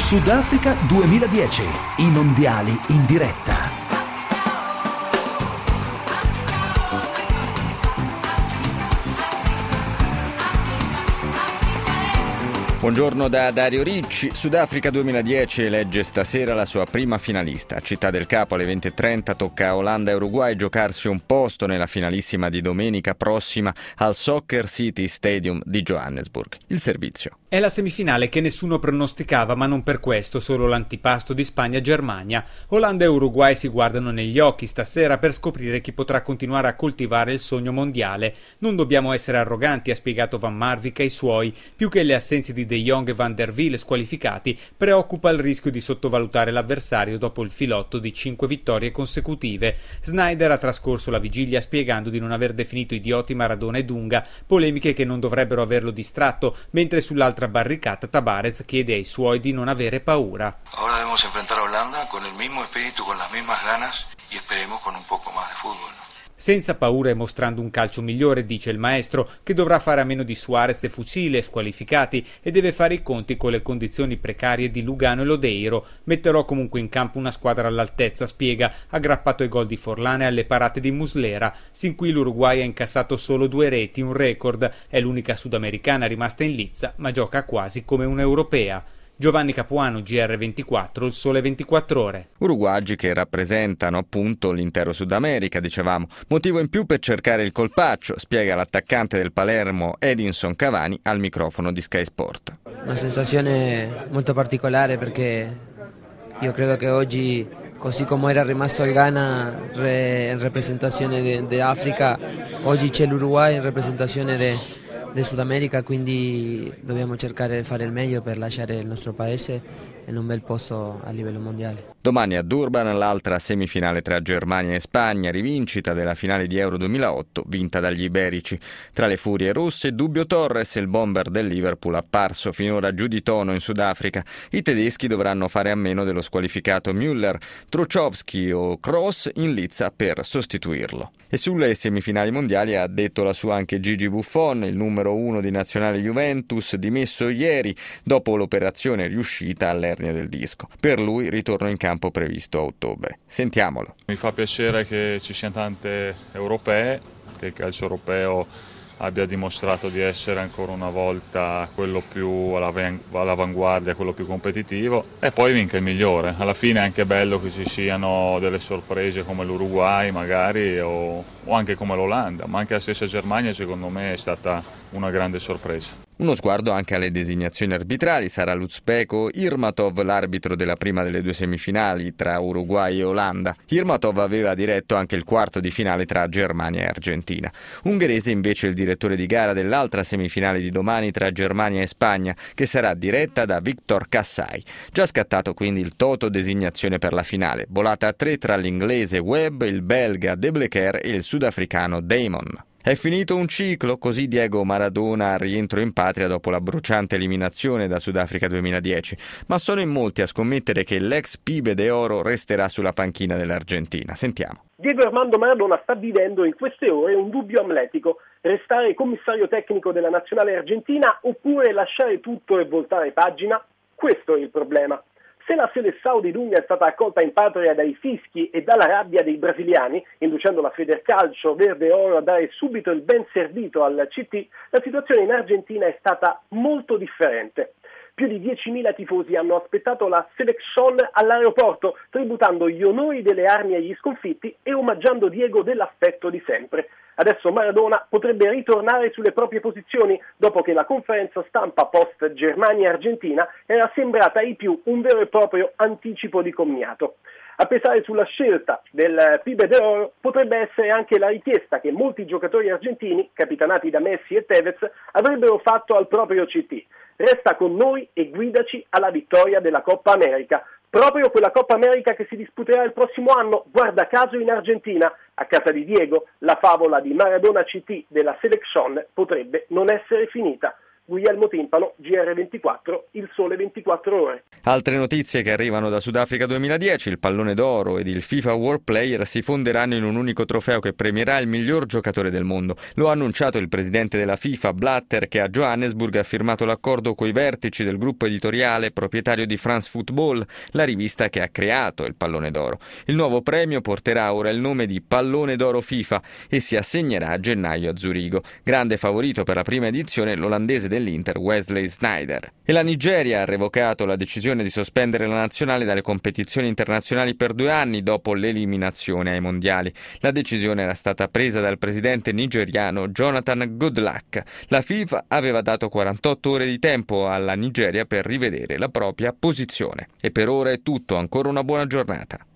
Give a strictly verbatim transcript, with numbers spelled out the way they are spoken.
Sudafrica duemiladieci, i mondiali in diretta. Buongiorno da Dario Ricci. Sudafrica duemiladieci elegge stasera la sua prima finalista. A Città del Capo alle venti e trenta tocca a Olanda e Uruguay giocarsi un posto nella finalissima di domenica prossima al Soccer City Stadium di Johannesburg. Il servizio. È la semifinale che nessuno pronosticava, ma non per questo, solo l'antipasto di Spagna-Germania. Olanda e Uruguay si guardano negli occhi stasera per scoprire chi potrà continuare a coltivare il sogno mondiale. Non dobbiamo essere arroganti, ha spiegato Van Marwijk ai suoi. Più che le assenze di De Jong e Van der Wiel squalificati, preoccupa il rischio di sottovalutare l'avversario dopo il filotto di cinque vittorie consecutive. Sneijder ha trascorso la vigilia spiegando di non aver definito idioti Maradona e Dunga, polemiche che non dovrebbero averlo distratto, mentre sull'altra barricata Tabarez chiede ai suoi di non avere paura. Ora debemos enfrentar a Holanda con el mismo espíritu, con las mismas ganas y esperemos con un poco más de fútbol. Senza paura e mostrando un calcio migliore, dice il maestro, che dovrà fare a meno di Suarez e Fusile squalificati e deve fare i conti con le condizioni precarie di Lugano e Lodeiro. Metterò comunque in campo una squadra all'altezza, spiega, aggrappato ai gol di Forlán e alle parate di Muslera. Sin qui l'Uruguay ha incassato solo due reti, un record. È l'unica sudamericana rimasta in lizza, ma gioca quasi come un'europea. Giovanni Capuano, G R ventiquattro, il Sole ventiquattro Ore. Uruguagi che rappresentano appunto l'intero Sud America, dicevamo. Motivo in più per cercare il colpaccio, spiega l'attaccante del Palermo Edinson Cavani al microfono di Sky Sport. Una sensazione molto particolare perché io credo che oggi, così come era rimasto il Ghana re, in rappresentazione dell'Africa, oggi c'è l'Uruguay in rappresentazione de del Sud America, quindi dobbiamo cercare di fare il meglio per lasciare il nostro paese in un bel posto a livello mondiale. Domani a Durban l'altra semifinale tra Germania e Spagna, rivincita della finale di Euro duemilaotto vinta dagli iberici. Tra le furie russe, Dubbio Torres, il bomber del Liverpool apparso finora giù di tono in Sudafrica. I tedeschi dovranno fare a meno dello squalificato Müller, Truchowski o Kroos in lizza per sostituirlo. E sulle semifinali mondiali ha detto la sua anche Gigi Buffon, il numero uno di nazionale Juventus, dimesso ieri dopo l'operazione riuscita all'ernia del disco. Per lui ritorno in campo previsto a ottobre. Sentiamolo. Mi fa piacere che ci siano tante europee, che il calcio europeo abbia dimostrato di essere ancora una volta quello più all'avanguardia, quello più competitivo, e poi vinca il migliore. Alla fine è anche bello che ci siano delle sorprese come l'Uruguay magari o, o anche come l'Olanda, ma anche la stessa Germania secondo me è stata una grande sorpresa. Uno sguardo anche alle designazioni arbitrali. Sarà l'uzbeko Irmatov l'arbitro della prima delle due semifinali tra Uruguay e Olanda. Irmatov aveva diretto anche il quarto di finale tra Germania e Argentina. Ungherese invece il direttore di gara dell'altra semifinale di domani tra Germania e Spagna, che sarà diretta da Victor Kassai. Già scattato quindi il toto designazione per la finale, volata a tre tra l'inglese Webb, il belga De Bleker e il sudafricano Damon. È finito un ciclo, così Diego Maradona al rientro in patria dopo la bruciante eliminazione da Sudafrica duemiladieci, ma sono in molti a scommettere che l'ex Pibe de Oro resterà sulla panchina dell'Argentina. Sentiamo. Diego Armando Maradona sta vivendo in queste ore un dubbio amletico: restare commissario tecnico della nazionale argentina oppure lasciare tutto e voltare pagina? Questo è il problema. Se la Seleção di Dunga è stata accolta in patria dai fischi e dalla rabbia dei brasiliani, inducendo la Federcalcio Verde Oro a dare subito il ben servito al C T, la situazione in Argentina è stata molto differente. Più di diecimila tifosi hanno aspettato la Selección all'aeroporto, tributando gli onori delle armi agli sconfitti e omaggiando Diego dell'affetto di sempre. Adesso Maradona potrebbe ritornare sulle proprie posizioni dopo che la conferenza stampa post Germania-Argentina era sembrata ai più un vero e proprio anticipo di commiato. A pesare sulla scelta del Pibe de Oro potrebbe essere anche la richiesta che molti giocatori argentini, capitanati da Messi e Tevez, avrebbero fatto al proprio C T. Resta con noi e guidaci alla vittoria della Coppa America. Proprio quella Coppa America che si disputerà il prossimo anno, guarda caso in Argentina. A casa di Diego, la favola di Maradona C T della Selección potrebbe non essere finita. Guglielmo Timpano, G R ventiquattro, Il Sole ventiquattro Ore. Altre notizie che arrivano da Sudafrica duemiladieci: il pallone d'oro ed il FIFA World Player si fonderanno in un unico trofeo che premierà il miglior giocatore del mondo. Lo ha annunciato il presidente della FIFA, Blatter, che a Johannesburg ha firmato l'accordo coi vertici del gruppo editoriale proprietario di France Football, la rivista che ha creato il pallone d'oro. Il nuovo premio porterà ora il nome di Pallone d'oro FIFA e si assegnerà a gennaio a Zurigo. Grande favorito per la prima edizione l'olandese dell'Inter Wesley Sneijder. E la Nigeria ha revocato la decisione di sospendere la nazionale dalle competizioni internazionali per due anni dopo l'eliminazione ai mondiali. La decisione era stata presa dal presidente nigeriano Jonathan Goodluck. La FIFA aveva dato quarantotto ore di tempo alla Nigeria per rivedere la propria posizione. E per ora è tutto, ancora una buona giornata.